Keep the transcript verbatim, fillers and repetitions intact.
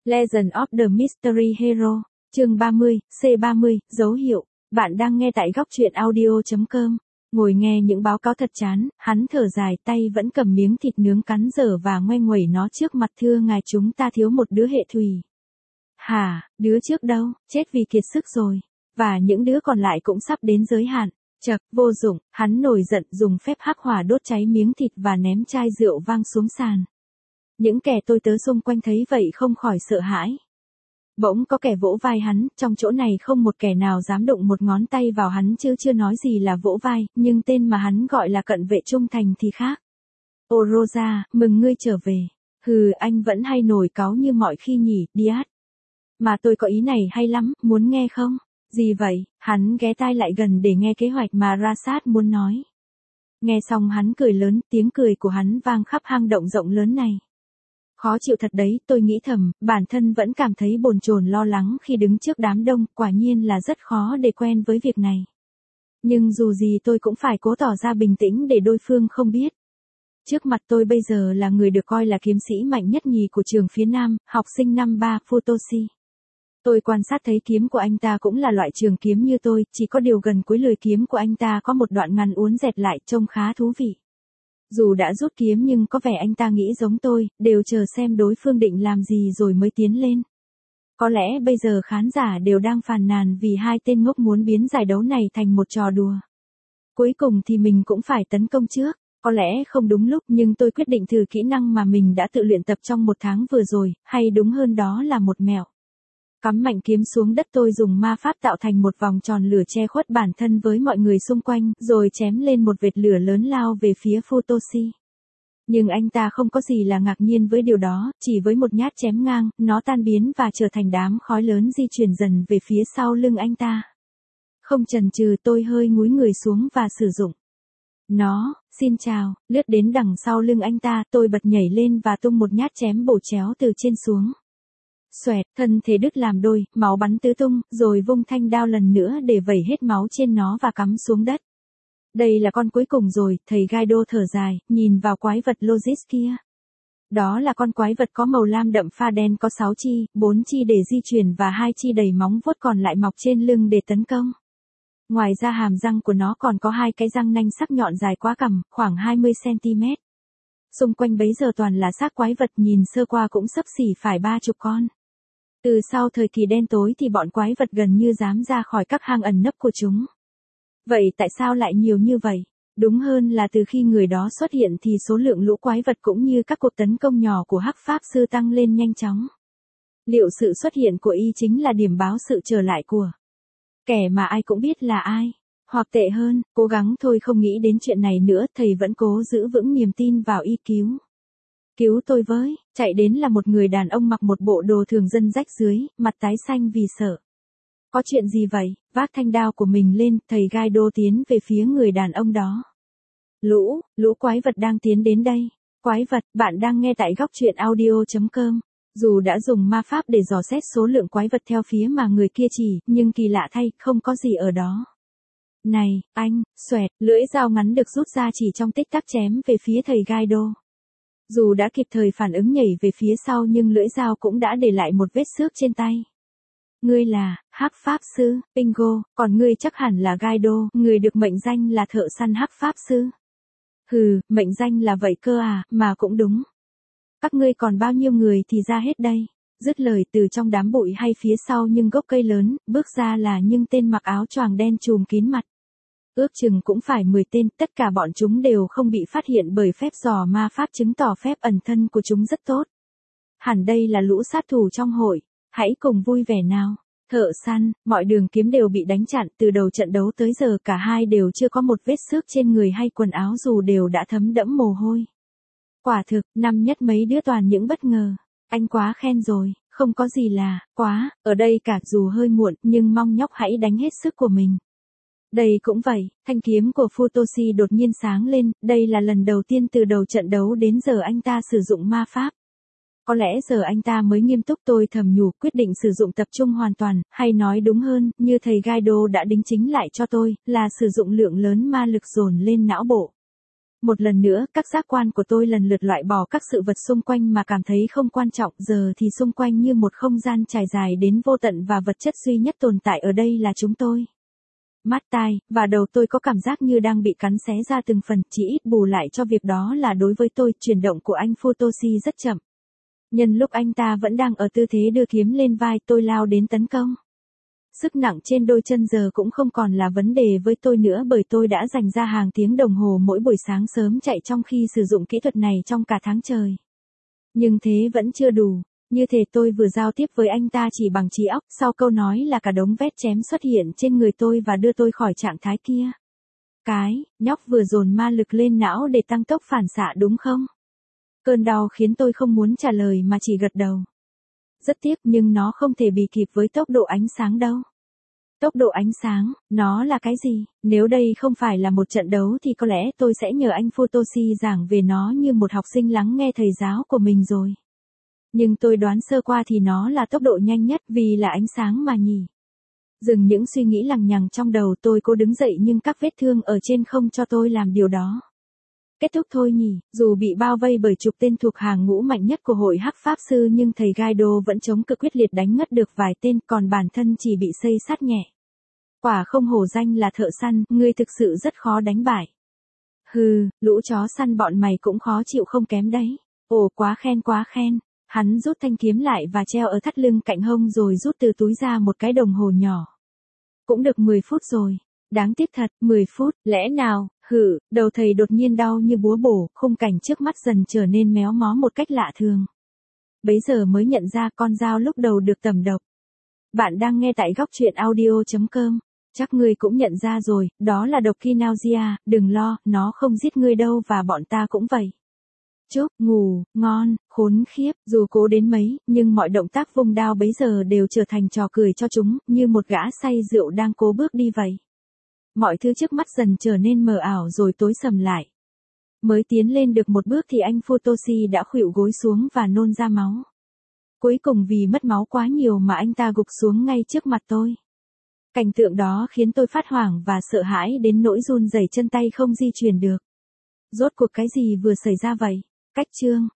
Legend of the Mystery Hero, chương ba mươi, C ba mươi, dấu hiệu. Bạn đang nghe tại góc truyện audio chấm com. Ngồi nghe những báo cáo thật chán, hắn thở dài, tay vẫn cầm miếng thịt nướng cắn dở và ngoe nguẩy nó trước mặt. Thưa ngài, chúng ta thiếu một đứa hệ thủy. Hả, đứa trước đâu, chết vì kiệt sức rồi. Và những đứa còn lại cũng sắp đến giới hạn. Chậc, vô dụng, hắn nổi giận dùng phép hắc hỏa đốt cháy miếng thịt và ném chai rượu vang xuống sàn. Những kẻ tôi tớ xung quanh thấy vậy không khỏi sợ hãi. Bỗng có kẻ vỗ vai hắn, trong chỗ này không một kẻ nào dám đụng một ngón tay vào hắn chứ chưa nói gì là vỗ vai, nhưng tên mà hắn gọi là cận vệ trung thành thì khác. Ô Rosa, mừng ngươi trở về. Hừ, anh vẫn hay nổi cáu như mọi khi nhỉ, Diaz. Mà tôi có ý này hay lắm, muốn nghe không? Gì vậy? Hắn ghé tai lại gần để nghe kế hoạch mà Rashad muốn nói. Nghe xong hắn cười lớn, tiếng cười của hắn vang khắp hang động rộng lớn này. Khó chịu thật đấy, tôi nghĩ thầm, bản thân vẫn cảm thấy bồn chồn lo lắng khi đứng trước đám đông, quả nhiên là rất khó để quen với việc này. Nhưng dù gì tôi cũng phải cố tỏ ra bình tĩnh để đối phương không biết. Trước mặt tôi bây giờ là người được coi là kiếm sĩ mạnh nhất nhì của trường phía Nam, học sinh năm ba, Futoshi. Tôi quan sát thấy kiếm của anh ta cũng là loại trường kiếm như tôi, chỉ có điều gần cuối lưỡi kiếm của anh ta có một đoạn ngắn uốn dẹt lại trông khá thú vị. Dù đã rút kiếm nhưng có vẻ anh ta nghĩ giống tôi, đều chờ xem đối phương định làm gì rồi mới tiến lên. Có lẽ bây giờ khán giả đều đang phàn nàn vì hai tên ngốc muốn biến giải đấu này thành một trò đùa. Cuối cùng thì mình cũng phải tấn công trước. Có lẽ không đúng lúc nhưng tôi quyết định thử kỹ năng mà mình đã tự luyện tập trong một tháng vừa rồi, hay đúng hơn đó là một mẹo. Cắm mạnh kiếm xuống đất, tôi dùng ma pháp tạo thành một vòng tròn lửa che khuất bản thân với mọi người xung quanh, rồi chém lên một vệt lửa lớn lao về phía Futoshi. Nhưng anh ta không có gì là ngạc nhiên với điều đó, chỉ với một nhát chém ngang, nó tan biến và trở thành đám khói lớn di chuyển dần về phía sau lưng anh ta. Không chần chừ, tôi hơi ngúi người xuống và sử dụng nó. Xin chào, lướt đến đằng sau lưng anh ta, tôi bật nhảy lên và tung một nhát chém bổ chéo từ trên xuống. Xoẹt, thân thể đứt làm đôi, máu bắn tứ tung, rồi vung thanh đao lần nữa để vẩy hết máu trên nó và cắm xuống đất. Đây là con cuối cùng rồi, thầy Gaido thở dài, nhìn vào quái vật Logis kia. Đó là con quái vật có màu lam đậm pha đen, có sáu chi, bốn chi để di chuyển và hai chi đầy móng vuốt còn lại mọc trên lưng để tấn công. Ngoài ra hàm răng của nó còn có hai cái răng nanh sắc nhọn dài quá cằm, khoảng hai mươi xăng-ti-mét. Xung quanh bấy giờ toàn là xác quái vật, nhìn sơ qua cũng xấp xỉ phải ba chục con. Từ sau thời kỳ đen tối thì bọn quái vật gần như dám ra khỏi các hang ẩn nấp của chúng. Vậy tại sao lại nhiều như vậy? Đúng hơn là từ khi người đó xuất hiện thì số lượng lũ quái vật cũng như các cuộc tấn công nhỏ của Hắc Pháp Sư tăng lên nhanh chóng. Liệu sự xuất hiện của y chính là điểm báo sự trở lại của kẻ mà ai cũng biết là ai? Hoặc tệ hơn, cố gắng thôi không nghĩ đến chuyện này nữa, thầy vẫn cố giữ vững niềm tin vào y. Cứu. Cứu tôi với, chạy đến là một người đàn ông mặc một bộ đồ thường dân rách rưới, mặt tái xanh vì sợ. Có chuyện gì vậy? Vác thanh đao của mình lên, thầy Gaido tiến về phía người đàn ông đó. Lũ, lũ quái vật đang tiến đến đây. Quái vật, bạn đang nghe tại góc truyện audio chấm com. Dù đã dùng ma pháp để dò xét số lượng quái vật theo phía mà người kia chỉ, nhưng kỳ lạ thay, không có gì ở đó. Này, anh, xoẹt, lưỡi dao ngắn được rút ra chỉ trong tích tắc chém về phía thầy Gaido. Dù đã kịp thời phản ứng nhảy về phía sau nhưng lưỡi dao cũng đã để lại một vết xước trên tay. Ngươi là Hắc Pháp Sư, Bingo, còn ngươi chắc hẳn là Gaido, người được mệnh danh là thợ săn Hắc Pháp Sư. Hừ, mệnh danh là vậy cơ à, mà cũng đúng. Các ngươi còn bao nhiêu người thì ra hết đây. Dứt lời, từ trong đám bụi hay phía sau nhưng gốc cây lớn, bước ra là những tên mặc áo choàng đen trùm kín mặt. Ước chừng cũng phải mười tên, tất cả bọn chúng đều không bị phát hiện bởi phép dò ma pháp, chứng tỏ phép ẩn thân của chúng rất tốt. Hẳn đây là lũ sát thủ trong hội, hãy cùng vui vẻ nào. Thợ săn, mọi đường kiếm đều bị đánh chặn, từ đầu trận đấu tới giờ cả hai đều chưa có một vết xước trên người hay quần áo dù đều đã thấm đẫm mồ hôi. Quả thực, năm nhất mấy đứa toàn những bất ngờ. Anh quá khen rồi, không có gì là, quá, ở đây cả dù hơi muộn, nhưng mong nhóc hãy đánh hết sức của mình. Đây cũng vậy, thanh kiếm của Futoshi đột nhiên sáng lên, đây là lần đầu tiên từ đầu trận đấu đến giờ anh ta sử dụng ma pháp. Có lẽ giờ anh ta mới nghiêm túc, tôi thầm nhủ, quyết định sử dụng tập trung hoàn toàn, hay nói đúng hơn, như thầy Gaido đã đính chính lại cho tôi, là sử dụng lượng lớn ma lực dồn lên não bộ. Một lần nữa, các giác quan của tôi lần lượt loại bỏ các sự vật xung quanh mà cảm thấy không quan trọng, giờ thì xung quanh như một không gian trải dài đến vô tận và vật chất duy nhất tồn tại ở đây là chúng tôi. Mắt, tai, và đầu tôi có cảm giác như đang bị cắn xé ra từng phần, chỉ ít bù lại cho việc đó là đối với tôi, chuyển động của anh Futoshi rất chậm. Nhân lúc anh ta vẫn đang ở tư thế đưa kiếm lên vai, tôi lao đến tấn công. Sức nặng trên đôi chân giờ cũng không còn là vấn đề với tôi nữa bởi tôi đã dành ra hàng tiếng đồng hồ mỗi buổi sáng sớm chạy trong khi sử dụng kỹ thuật này trong cả tháng trời. Nhưng thế vẫn chưa đủ. Như thể tôi vừa giao tiếp với anh ta chỉ bằng trí óc, sau câu nói là cả đống vết chém xuất hiện trên người tôi và đưa tôi khỏi trạng thái kia. Cái, nhóc vừa dồn ma lực lên não để tăng tốc phản xạ đúng không? Cơn đau khiến tôi không muốn trả lời mà chỉ gật đầu. Rất tiếc nhưng nó không thể bì kịp với tốc độ ánh sáng đâu. Tốc độ ánh sáng, nó là cái gì? Nếu đây không phải là một trận đấu thì có lẽ tôi sẽ nhờ anh Futoshi giảng về nó như một học sinh lắng nghe thầy giáo của mình rồi. Nhưng tôi đoán sơ qua thì nó là tốc độ nhanh nhất vì là ánh sáng mà nhỉ. Dừng những suy nghĩ lằng nhằng trong đầu, tôi cố đứng dậy nhưng các vết thương ở trên không cho tôi làm điều đó. Kết thúc thôi nhỉ, dù bị bao vây bởi chục tên thuộc hàng ngũ mạnh nhất của hội hắc pháp sư nhưng thầy Gaido vẫn chống cự quyết liệt đánh ngất được vài tên, còn bản thân chỉ bị xây sát nhẹ. Quả không hổ danh là thợ săn, ngươi thực sự rất khó đánh bại. Hừ, lũ chó săn bọn mày cũng khó chịu không kém đấy. Ồ, quá khen quá khen. Hắn rút thanh kiếm lại và treo ở thắt lưng cạnh hông rồi rút từ túi ra một cái đồng hồ nhỏ. Cũng được mười phút rồi. Đáng tiếc thật, mười phút, lẽ nào, hử, đầu thầy đột nhiên đau như búa bổ, khung cảnh trước mắt dần trở nên méo mó một cách lạ thường. Bấy giờ mới nhận ra con dao lúc đầu được tẩm độc. Bạn đang nghe tại góc truyện audio chấm com. Chắc ngươi cũng nhận ra rồi, đó là độc Kinauzia, đừng lo, nó không giết ngươi đâu và bọn ta cũng vậy. Chúc, ngủ, ngon, khốn khiếp, dù cố đến mấy, nhưng mọi động tác vung đao bấy giờ đều trở thành trò cười cho chúng, như một gã say rượu đang cố bước đi vậy. Mọi thứ trước mắt dần trở nên mờ ảo rồi tối sầm lại. Mới tiến lên được một bước thì anh Futoshi đã khuỵu gối xuống và nôn ra máu. Cuối cùng vì mất máu quá nhiều mà anh ta gục xuống ngay trước mặt tôi. Cảnh tượng đó khiến tôi phát hoảng và sợ hãi đến nỗi run rẩy chân tay không di chuyển được. Rốt cuộc cái gì vừa xảy ra vậy? Cách chương